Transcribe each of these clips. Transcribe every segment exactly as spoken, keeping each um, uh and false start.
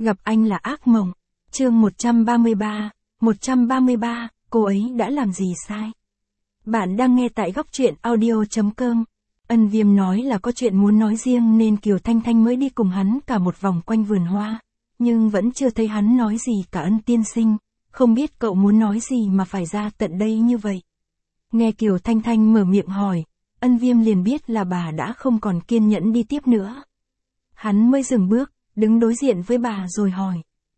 Gặp anh là ác mộng. Chương một trăm ba mươi ba, một trăm ba mươi ba, cô ấy đã làm gì sai? Bạn đang nghe tại góc truyện audio chấm com. Ân Viêm nói là có chuyện muốn nói riêng nên Kiều Thanh Thanh mới đi cùng hắn cả một vòng quanh vườn hoa, nhưng vẫn chưa thấy hắn nói gì cả. Ân tiên sinh, không biết cậu muốn nói gì mà phải ra tận đây như vậy? Nghe Kiều Thanh Thanh mở miệng hỏi, Ân Viêm liền biết là bà đã không còn kiên nhẫn đi tiếp nữa. Hắn mới dừng bước, đứng đối diện với bà rồi hỏi.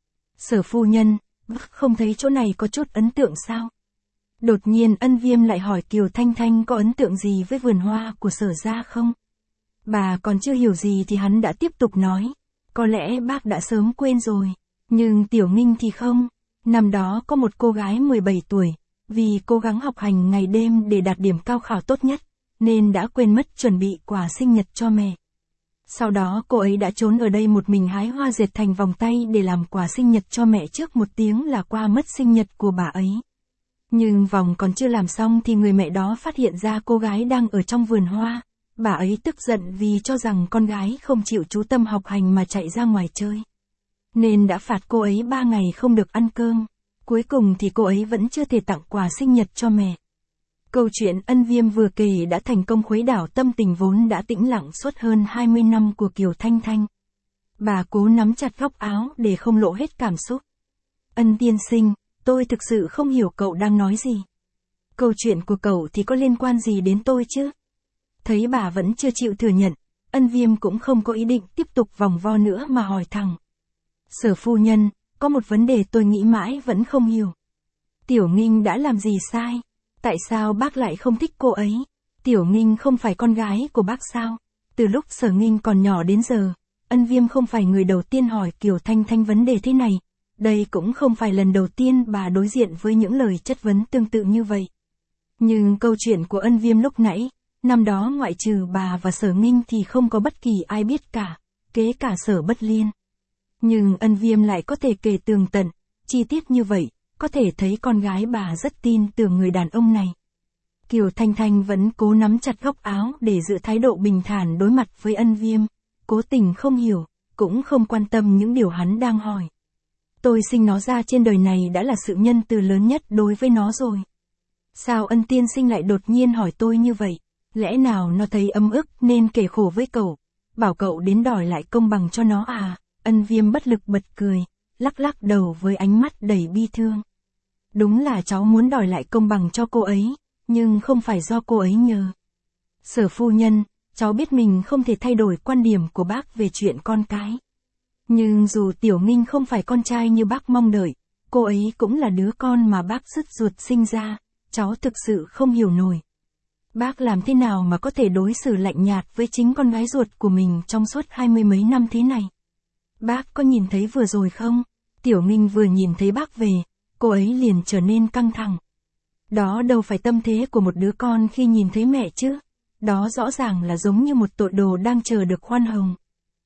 Sở phu nhân, không thấy chỗ này có chút ấn tượng sao? Đột nhiên Ân Viêm lại hỏi Kiều Thanh Thanh có ấn tượng gì với vườn hoa của Sở gia không? Bà còn chưa hiểu gì thì hắn đã tiếp tục nói. Có lẽ bác đã sớm quên rồi, nhưng Tiểu Nghinh thì không. Năm đó có một cô gái mười bảy tuổi, vì cố gắng học hành ngày đêm để đạt điểm cao khảo tốt nhất, nên đã quên mất chuẩn bị quà sinh nhật cho mẹ. Sau đó cô ấy đã trốn ở đây một mình hái hoa dệt thành vòng tay để làm quà sinh nhật cho mẹ trước một tiếng là qua mất sinh nhật của bà ấy. Nhưng vòng còn chưa làm xong thì người mẹ đó phát hiện ra cô gái đang ở trong vườn hoa. Bà ấy tức giận vì cho rằng con gái không chịu chú tâm học hành mà chạy ra ngoài chơi, nên đã phạt cô ấy ba ngày không được ăn cơm. Cuối cùng thì cô ấy vẫn chưa thể tặng quà sinh nhật cho mẹ. Câu chuyện Ân Viêm vừa kể đã thành công khuấy đảo tâm tình vốn đã tĩnh lặng suốt hơn hai mươi năm của Kiều Thanh Thanh. Bà cố nắm chặt góc áo để không lộ hết cảm xúc. Ân tiên sinh, tôi thực sự không hiểu cậu đang nói gì. Câu chuyện của cậu thì có liên quan gì đến tôi chứ? Thấy bà vẫn chưa chịu thừa nhận, Ân Viêm cũng không có ý định tiếp tục vòng vo nữa mà hỏi thẳng. Sở phu nhân, có một vấn đề tôi nghĩ mãi vẫn không hiểu. Tiểu Nghinh đã làm gì sai? Tại sao bác lại không thích cô ấy? Tiểu Nghinh không phải con gái của bác sao? Từ lúc Sở Nghinh còn nhỏ đến giờ, Ân Viêm không phải người đầu tiên hỏi Kiều Thanh Thanh vấn đề thế này. Đây cũng không phải lần đầu tiên bà đối diện với những lời chất vấn tương tự như vậy. Nhưng câu chuyện của Ân Viêm lúc nãy, năm đó ngoại trừ bà và Sở Nghinh thì không có bất kỳ ai biết cả, kể cả Sở Bất Liên. Nhưng Ân Viêm lại có thể kể tường tận, chi tiết như vậy, có thể thấy con gái bà rất tin tưởng người đàn ông này. Kiều Thanh Thanh vẫn cố nắm chặt góc áo để giữ thái độ bình thản đối mặt với Ân Viêm, cố tình không hiểu, cũng không quan tâm những điều hắn đang hỏi. Tôi sinh nó ra trên đời này đã là sự nhân từ lớn nhất đối với nó rồi. Sao Ân tiên sinh lại đột nhiên hỏi tôi như vậy? Lẽ nào nó thấy ấm ức nên kể khổ với cậu, bảo cậu đến đòi lại công bằng cho nó à? Ân Viêm bất lực bật cười, lắc lắc đầu với ánh mắt đầy bi thương. Đúng là cháu muốn đòi lại công bằng cho cô ấy, nhưng không phải do cô ấy nhờ. Sở phu nhân, cháu biết mình không thể thay đổi quan điểm của bác về chuyện con cái. Nhưng dù Tiểu Nghinh không phải con trai như bác mong đợi, cô ấy cũng là đứa con mà bác dứt ruột sinh ra, cháu thực sự không hiểu nổi. Bác làm thế nào mà có thể đối xử lạnh nhạt với chính con gái ruột của mình trong suốt hai mươi mấy năm thế này? Bác có nhìn thấy vừa rồi không? Tiểu Nghinh vừa nhìn thấy bác về, cô ấy liền trở nên căng thẳng. Đó đâu phải tâm thế của một đứa con khi nhìn thấy mẹ chứ? Đó rõ ràng là giống như một tội đồ đang chờ được khoan hồng.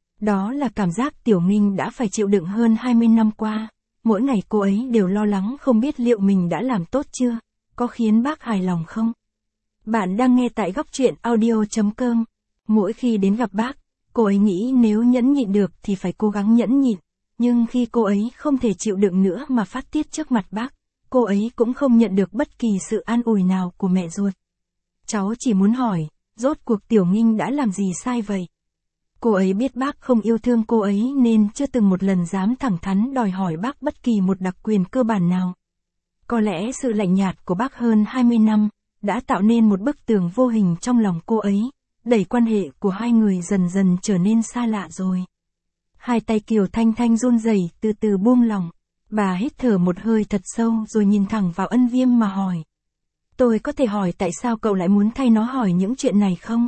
Đó là cảm giác Tiểu Nghinh đã phải chịu đựng hơn hai mươi năm qua. Mỗi ngày cô ấy đều lo lắng không biết liệu mình đã làm tốt chưa, có khiến bác hài lòng không? Bạn đang nghe tại góc truyện audio chấm com. Mỗi khi đến gặp bác, cô ấy nghĩ nếu nhẫn nhịn được thì phải cố gắng nhẫn nhịn. Nhưng khi cô ấy không thể chịu đựng nữa mà phát tiết trước mặt bác, cô ấy cũng không nhận được bất kỳ sự an ủi nào của mẹ ruột. Cháu chỉ muốn hỏi, rốt cuộc Tiểu Nghinh đã làm gì sai vậy? Cô ấy biết bác không yêu thương cô ấy nên chưa từng một lần dám thẳng thắn đòi hỏi bác bất kỳ một đặc quyền cơ bản nào. Có lẽ sự lạnh nhạt của bác hơn hai mươi năm đã tạo nên một bức tường vô hình trong lòng cô ấy, đẩy quan hệ của hai người dần dần trở nên xa lạ rồi. Hai tay Kiều Thanh Thanh run rẩy từ từ buông lỏng, bà hít thở một hơi thật sâu rồi nhìn thẳng vào Ân Viêm mà hỏi. Tôi có thể hỏi tại sao cậu lại muốn thay nó hỏi những chuyện này không?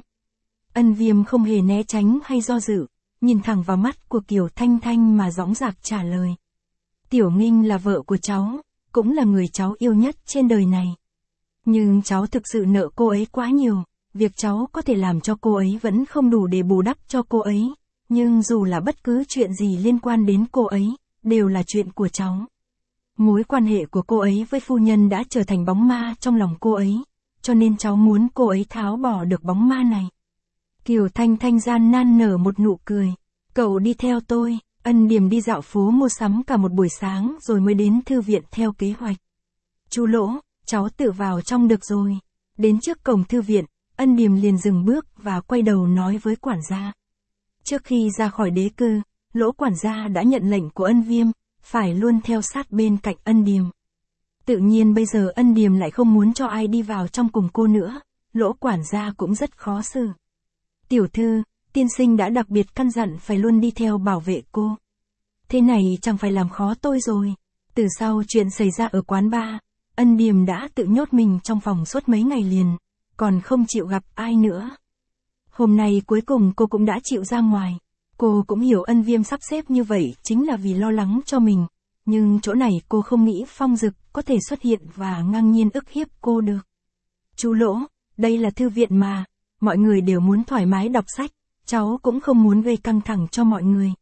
Ân Viêm không hề né tránh hay do dự, nhìn thẳng vào mắt của Kiều Thanh Thanh mà dõng dạc trả lời. Tiểu Nghinh là vợ của cháu, cũng là người cháu yêu nhất trên đời này. Nhưng cháu thực sự nợ cô ấy quá nhiều, việc cháu có thể làm cho cô ấy vẫn không đủ để bù đắp cho cô ấy. Nhưng dù là bất cứ chuyện gì liên quan đến cô ấy, đều là chuyện của cháu. Mối quan hệ của cô ấy với phu nhân đã trở thành bóng ma trong lòng cô ấy, cho nên cháu muốn cô ấy tháo bỏ được bóng ma này. Kiều Thanh Thanh gian nan nở một nụ cười. Cậu đi theo tôi, Ân Điềm đi dạo phố mua sắm cả một buổi sáng rồi mới đến thư viện theo kế hoạch. Chú Lỗ, cháu tự vào trong được rồi. Đến trước cổng thư viện, Ân Điềm liền dừng bước và quay đầu nói với quản gia. Trước khi ra khỏi đế cư, Lỗ quản gia đã nhận lệnh của Ân Viêm, phải luôn theo sát bên cạnh Ân Điềm. Tự nhiên bây giờ Ân Điềm lại không muốn cho ai đi vào trong cùng cô nữa, Lỗ quản gia cũng rất khó xử. Tiểu thư, tiên sinh đã đặc biệt căn dặn phải luôn đi theo bảo vệ cô. Thế này chẳng phải làm khó tôi rồi. Từ sau chuyện xảy ra ở quán bar, Ân Điềm đã tự nhốt mình trong phòng suốt mấy ngày liền, còn không chịu gặp ai nữa. Hôm nay cuối cùng cô cũng đã chịu ra ngoài. Cô cũng hiểu Ân Viêm sắp xếp như vậy chính là vì lo lắng cho mình, nhưng chỗ này cô không nghĩ Phong Dực có thể xuất hiện và ngang nhiên ức hiếp cô được. Chú Lỗ, đây là thư viện mà, mọi người đều muốn thoải mái đọc sách, cháu cũng không muốn gây căng thẳng cho mọi người.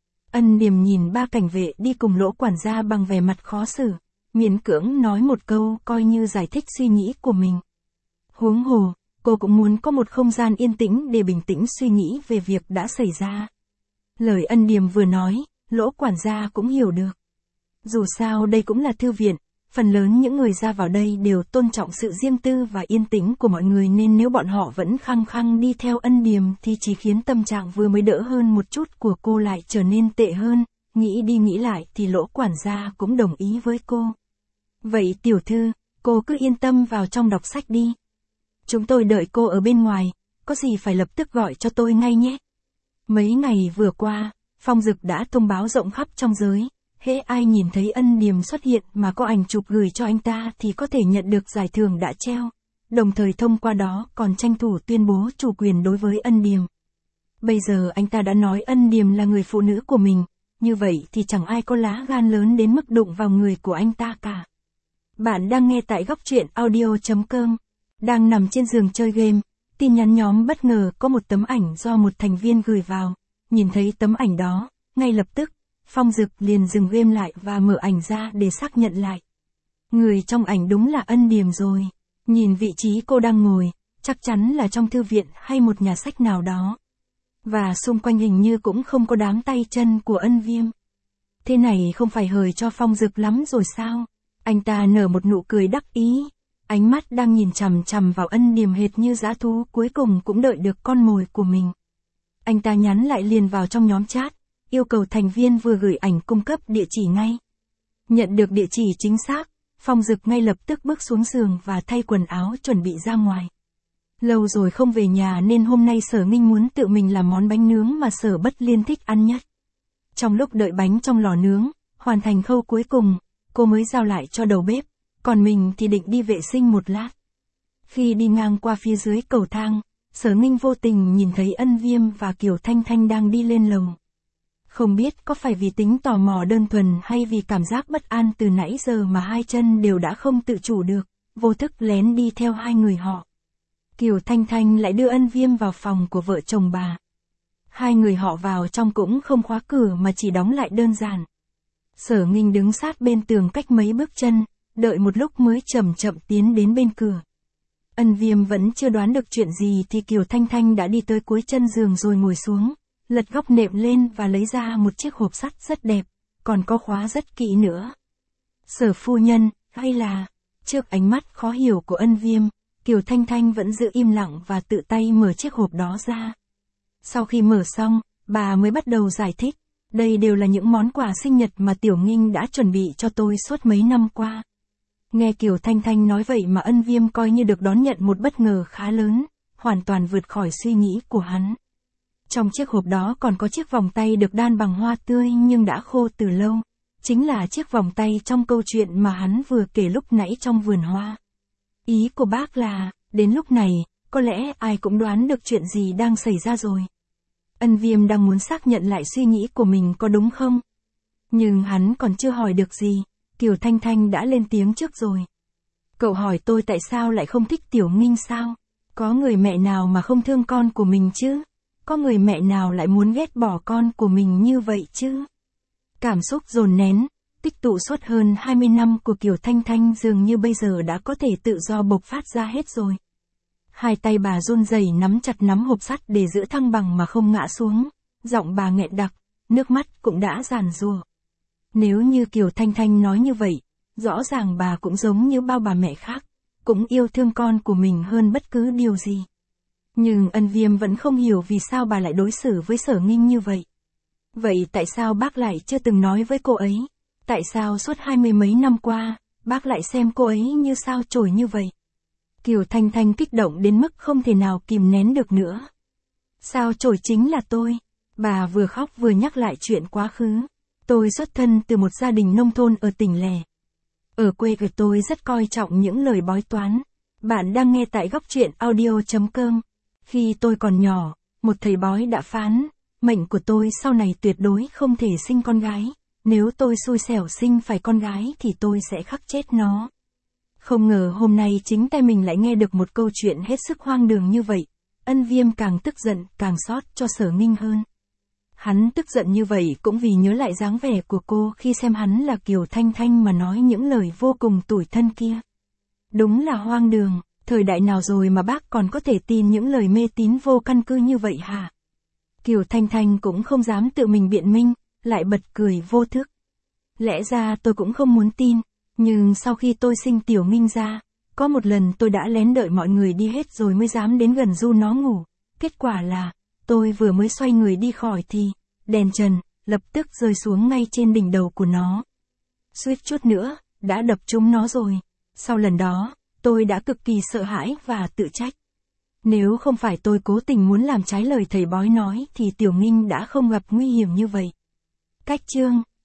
Ân Điềm nhìn ba cảnh vệ đi cùng Lỗ quản gia bằng vẻ mặt khó xử, miễn cưỡng nói một câu coi như giải thích suy nghĩ của mình. Huống hồ, cô cũng muốn có một không gian yên tĩnh để bình tĩnh suy nghĩ về việc đã xảy ra. Lời Ân Điềm vừa nói, Lỗ quản gia cũng hiểu được. Dù sao đây cũng là thư viện, phần lớn những người ra vào đây đều tôn trọng sự riêng tư và yên tĩnh của mọi người, nên nếu bọn họ vẫn khăng khăng đi theo Ân Điềm thì chỉ khiến tâm trạng vừa mới đỡ hơn một chút của cô lại trở nên tệ hơn. Nghĩ đi nghĩ lại thì Lỗ quản gia cũng đồng ý với cô. Vậy tiểu thư, cô cứ yên tâm vào trong đọc sách đi. Chúng tôi đợi cô ở bên ngoài, có gì phải lập tức gọi cho tôi ngay nhé. Mấy ngày vừa qua, Phong Dực đã thông báo rộng khắp trong giới, hễ ai nhìn thấy Ân Điềm xuất hiện mà có ảnh chụp gửi cho anh ta thì có thể nhận được giải thưởng đã treo, đồng thời thông qua đó còn tranh thủ tuyên bố chủ quyền đối với Ân Điềm. Bây giờ anh ta đã nói Ân Điềm là người phụ nữ của mình, như vậy thì chẳng ai có lá gan lớn đến mức đụng vào người của anh ta cả. Bạn đang nghe tại góc truyện audio chấm com. Đang nằm trên giường chơi game, tin nhắn nhóm bất ngờ có một tấm ảnh do một thành viên gửi vào. Nhìn thấy tấm ảnh đó, ngay lập tức, Phong Dực liền dừng game lại và mở ảnh ra để xác nhận lại. Người trong ảnh đúng là Ân Điềm rồi. Nhìn vị trí cô đang ngồi, chắc chắn là trong thư viện hay một nhà sách nào đó. Và xung quanh hình như cũng không có đám tay chân của Ân Viêm. Thế này không phải hời cho Phong Dực lắm rồi sao? Anh ta nở một nụ cười đắc ý. Ánh mắt đang nhìn chằm chằm vào Ân Điềm hệt như dã thú cuối cùng cũng đợi được con mồi của mình. Anh ta nhắn lại liền vào trong nhóm chat, yêu cầu thành viên vừa gửi ảnh cung cấp địa chỉ ngay. Nhận được địa chỉ chính xác, Phong Dực ngay lập tức bước xuống giường và thay quần áo chuẩn bị ra ngoài. Lâu rồi không về nhà nên hôm nay Sở Nghinh muốn tự mình làm món bánh nướng mà Sở Bất Liên thích ăn nhất. Trong lúc đợi bánh trong lò nướng, hoàn thành khâu cuối cùng, cô mới giao lại cho đầu bếp, còn mình thì định đi vệ sinh một lát. Khi đi ngang qua phía dưới cầu thang, Sở Nghinh vô tình nhìn thấy Ân Viêm và Kiều Thanh Thanh đang đi lên lầu. Không biết có phải vì tính tò mò đơn thuần hay vì cảm giác bất an từ nãy giờ mà hai chân đều đã không tự chủ được, vô thức lén đi theo hai người họ. Kiều Thanh Thanh lại đưa Ân Viêm vào phòng của vợ chồng bà. Hai người họ vào trong cũng không khóa cửa mà chỉ đóng lại đơn giản. Sở Nghinh đứng sát bên tường cách mấy bước chân, đợi một lúc mới chậm chậm tiến đến bên cửa. Ân Viêm vẫn chưa đoán được chuyện gì thì Kiều Thanh Thanh đã đi tới cuối chân giường rồi ngồi xuống, lật góc nệm lên và lấy ra một chiếc hộp sắt rất đẹp, còn có khóa rất kỹ nữa. Sở phu nhân, hay là... Trước ánh mắt khó hiểu của Ân Viêm, Kiều Thanh Thanh vẫn giữ im lặng và tự tay mở chiếc hộp đó ra. Sau khi mở xong, bà mới bắt đầu giải thích, đây đều là những món quà sinh nhật mà Tiểu Nghinh đã chuẩn bị cho tôi suốt mấy năm qua. Nghe Kiều Thanh Thanh nói vậy mà Ân Viêm coi như được đón nhận một bất ngờ khá lớn, hoàn toàn vượt khỏi suy nghĩ của hắn. Trong chiếc hộp đó còn có chiếc vòng tay được đan bằng hoa tươi nhưng đã khô từ lâu, chính là chiếc vòng tay trong câu chuyện mà hắn vừa kể lúc nãy trong vườn hoa. Ý của bác là, đến lúc này, có lẽ ai cũng đoán được chuyện gì đang xảy ra rồi. Ân Viêm đang muốn xác nhận lại suy nghĩ của mình có đúng không? Nhưng hắn còn chưa hỏi được gì, Kiều Thanh Thanh đã lên tiếng trước rồi. Cậu hỏi tôi tại sao lại không thích Tiểu Nghinh sao? Có người mẹ nào mà không thương con của mình chứ? Có người mẹ nào lại muốn ghét bỏ con của mình như vậy chứ? Cảm xúc dồn nén, tích tụ suốt hơn hai mươi năm của Kiều Thanh Thanh dường như bây giờ đã có thể tự do bộc phát ra hết rồi. Hai tay bà run rẩy nắm chặt nắm hộp sắt để giữ thăng bằng mà không ngã xuống, giọng bà nghẹn đặc, nước mắt cũng đã giàn giụa. Nếu như Kiều Thanh Thanh nói như vậy, rõ ràng bà cũng giống như bao bà mẹ khác, cũng yêu thương con của mình hơn bất cứ điều gì. Nhưng Ân Viêm vẫn không hiểu vì sao bà lại đối xử với Sở Nghinh như vậy. Vậy tại sao bác lại chưa từng nói với cô ấy? Tại sao suốt hai mươi mấy năm qua, bác lại xem cô ấy như sao chổi như vậy? Kiều Thanh Thanh kích động đến mức không thể nào kìm nén được nữa. Sao chổi chính là tôi. Bà vừa khóc vừa nhắc lại chuyện quá khứ. Tôi xuất thân từ một gia đình nông thôn ở tỉnh lẻ. Ở quê của tôi rất coi trọng những lời bói toán. Bạn đang nghe tại góc truyện audio chấm com. Khi tôi còn nhỏ, một thầy bói đã phán, mệnh của tôi sau này tuyệt đối không thể sinh con gái. Nếu tôi xui xẻo sinh phải con gái thì tôi sẽ khắc chết nó. Không ngờ hôm nay chính tay mình lại nghe được một câu chuyện hết sức hoang đường như vậy. Ân Viêm càng tức giận, càng xót cho Sở Nghinh hơn. Hắn tức giận như vậy cũng vì nhớ lại dáng vẻ của cô khi xem hắn là Kiều Thanh Thanh mà nói những lời vô cùng tủi thân kia. Đúng là hoang đường, thời đại nào rồi mà bác còn có thể tin những lời mê tín vô căn cứ như vậy hả? Kiều Thanh Thanh cũng không dám tự mình biện minh, lại bật cười vô thức. Lẽ ra tôi cũng không muốn tin, nhưng sau khi tôi sinh Tiểu Nghinh ra, có một lần tôi đã lén đợi mọi người đi hết rồi mới dám đến gần du nó ngủ. Kết quả là, tôi vừa mới xoay người đi khỏi thì, đèn trần, lập tức rơi xuống ngay trên đỉnh đầu của nó. Suýt chút nữa, đã đập trúng nó rồi. Sau lần đó, tôi đã cực kỳ sợ hãi và tự trách. Nếu không phải tôi cố tình muốn làm trái lời thầy bói nói thì Tiểu Nghinh đã không gặp nguy hiểm như vậy. Cách chương